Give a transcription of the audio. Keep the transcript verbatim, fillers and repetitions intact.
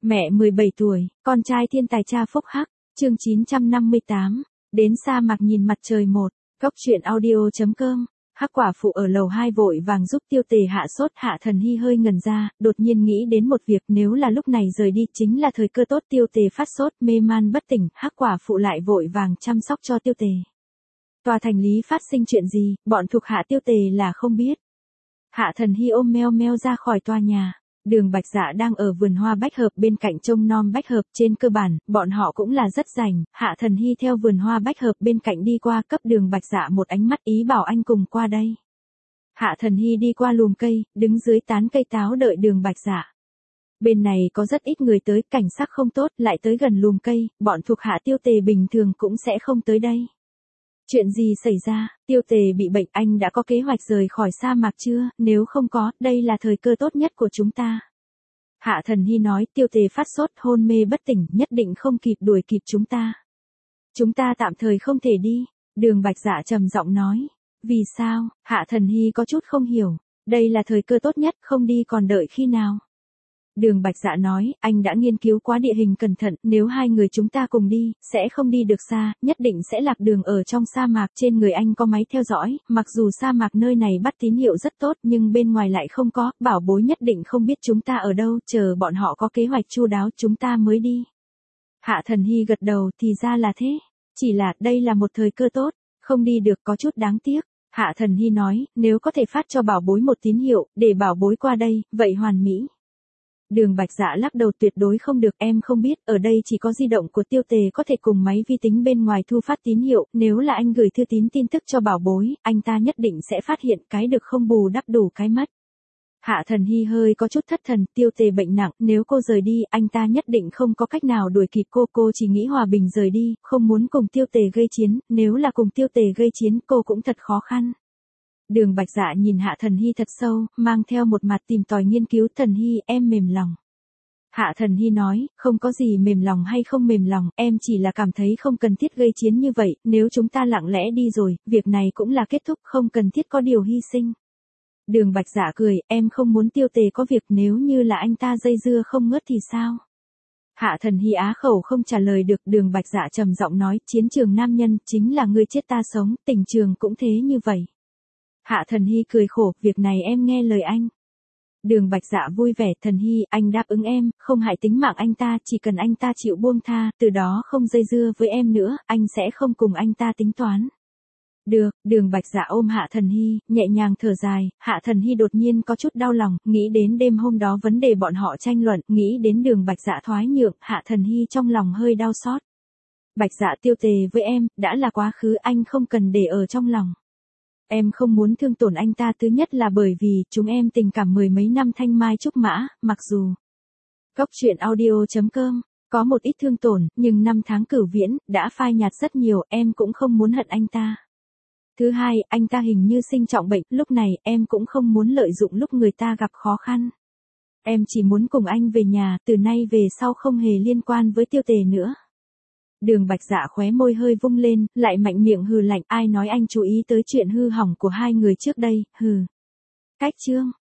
Mẹ mười bảy tuổi, con trai thiên tài cha phúc hắc, chương chín trăm năm mươi tám, đến sa mạc nhìn mặt trời một, Cốc truyện audio.com. Hắc quả phụ ở lầu hai vội vàng giúp Tiêu Tề hạ sốt. Hạ Thần Hy hơi ngẩn ra, đột nhiên nghĩ đến một việc, nếu là lúc này rời đi chính là thời cơ tốt. Tiêu Tề phát sốt mê man bất tỉnh, Hắc quả phụ lại vội vàng chăm sóc cho Tiêu Tề. Tòa thành lý phát sinh chuyện gì, bọn thuộc hạ Tiêu Tề là không biết. Hạ Thần Hy ôm meo meo ra khỏi tòa nhà. Đường Bạch Dạ đang ở vườn hoa bách hợp bên cạnh trông nom bách hợp. Trên cơ bản, bọn họ cũng là rất rảnh. Hạ Thần Hy theo vườn hoa bách hợp bên cạnh đi qua, cấp Đường Bạch Dạ một ánh mắt ý bảo anh cùng qua đây. Hạ Thần Hy đi qua lùm cây, đứng dưới tán cây táo đợi Đường Bạch Dạ. Bên này có rất ít người tới, cảnh sắc không tốt, lại tới gần lùm cây, bọn thuộc hạ Tiêu Tề bình thường cũng sẽ không tới đây. Chuyện gì xảy ra? Tiêu Tề bị bệnh, anh đã có kế hoạch rời khỏi sa mạc chưa? Nếu không có, đây là thời cơ tốt nhất của chúng ta. Hạ Thần Hy nói, Tiêu Tề phát sốt, hôn mê bất tỉnh, nhất định không kịp đuổi kịp chúng ta. Chúng ta tạm thời không thể đi. Đường Bạch Dạ trầm giọng nói. Vì sao? Hạ Thần Hy có chút không hiểu. Đây là thời cơ tốt nhất, không đi còn đợi khi nào? Đường Bạch Dạ nói, anh đã nghiên cứu quá địa hình cẩn thận, nếu hai người chúng ta cùng đi, sẽ không đi được xa, nhất định sẽ lạc đường ở trong sa mạc. Trên người anh có máy theo dõi, mặc dù sa mạc nơi này bắt tín hiệu rất tốt nhưng bên ngoài lại không có, bảo bối nhất định không biết chúng ta ở đâu, chờ bọn họ có kế hoạch chu đáo chúng ta mới đi. Hạ Thần Hy gật đầu, thì ra là thế, chỉ là đây là một thời cơ tốt, không đi được có chút đáng tiếc. Hạ Thần Hy nói, nếu có thể phát cho bảo bối một tín hiệu, để bảo bối qua đây, vậy hoàn mỹ. Đường Bạch Dạ lắc đầu, tuyệt đối không được, em không biết, ở đây chỉ có di động của Tiêu Tề có thể cùng máy vi tính bên ngoài thu phát tín hiệu, nếu là anh gửi thư tín tin tức cho bảo bối, anh ta nhất định sẽ phát hiện, cái được không bù đắp đủ cái mất. Hạ Thần Hy hơi có chút thất thần, Tiêu Tề bệnh nặng, nếu cô rời đi, anh ta nhất định không có cách nào đuổi kịp cô, cô chỉ nghĩ hòa bình rời đi, không muốn cùng Tiêu Tề gây chiến, nếu là cùng Tiêu Tề gây chiến, cô cũng thật khó khăn. Đường Bạch Dạ nhìn Hạ Thần Hy thật sâu, mang theo một mặt tìm tòi nghiên cứu. Thần Hy, em mềm lòng. Hạ Thần Hy nói, không có gì mềm lòng hay không mềm lòng, em chỉ là cảm thấy không cần thiết gây chiến như vậy, nếu chúng ta lặng lẽ đi rồi, việc này cũng là kết thúc, không cần thiết có điều hy sinh. Đường Bạch Dạ cười, em không muốn Tiêu Tề có việc, nếu như là anh ta dây dưa không ngớt thì sao? Hạ Thần Hy á khẩu không trả lời được. Đường Bạch Dạ trầm giọng nói, chiến trường nam nhân, chính là ngươi chết ta sống, tình trường cũng thế như vậy. Hạ Thần Hy cười khổ, việc này em nghe lời anh. Đường Bạch Dạ vui vẻ, Thần Hy, anh đáp ứng em, không hại tính mạng anh ta, chỉ cần anh ta chịu buông tha, từ đó không dây dưa với em nữa, anh sẽ không cùng anh ta tính toán. Được, Đường Bạch Dạ ôm Hạ Thần Hy, nhẹ nhàng thở dài. Hạ Thần Hy đột nhiên có chút đau lòng, nghĩ đến đêm hôm đó vấn đề bọn họ tranh luận, nghĩ đến Đường Bạch Dạ thoái nhượng, Hạ Thần Hy trong lòng hơi đau xót. Bạch Dạ, Tiêu Tề với em, đã là quá khứ, anh không cần để ở trong lòng. Em không muốn thương tổn anh ta, thứ nhất là bởi vì chúng em tình cảm mười mấy năm thanh mai trúc mã, mặc dù Cốc truyện audio.com có một ít thương tổn, nhưng năm tháng cửu viễn đã phai nhạt rất nhiều, em cũng không muốn hận anh ta. Thứ hai, anh ta hình như sinh trọng bệnh, lúc này em cũng không muốn lợi dụng lúc người ta gặp khó khăn. Em chỉ muốn cùng anh về nhà, từ nay về sau không hề liên quan với Tiêu Tề nữa. Đường Bạch Dạ khóe môi hơi vung lên, lại mạnh miệng hừ lạnh, ai nói anh chú ý tới chuyện hư hỏng của hai người trước đây, hừ. Cách chương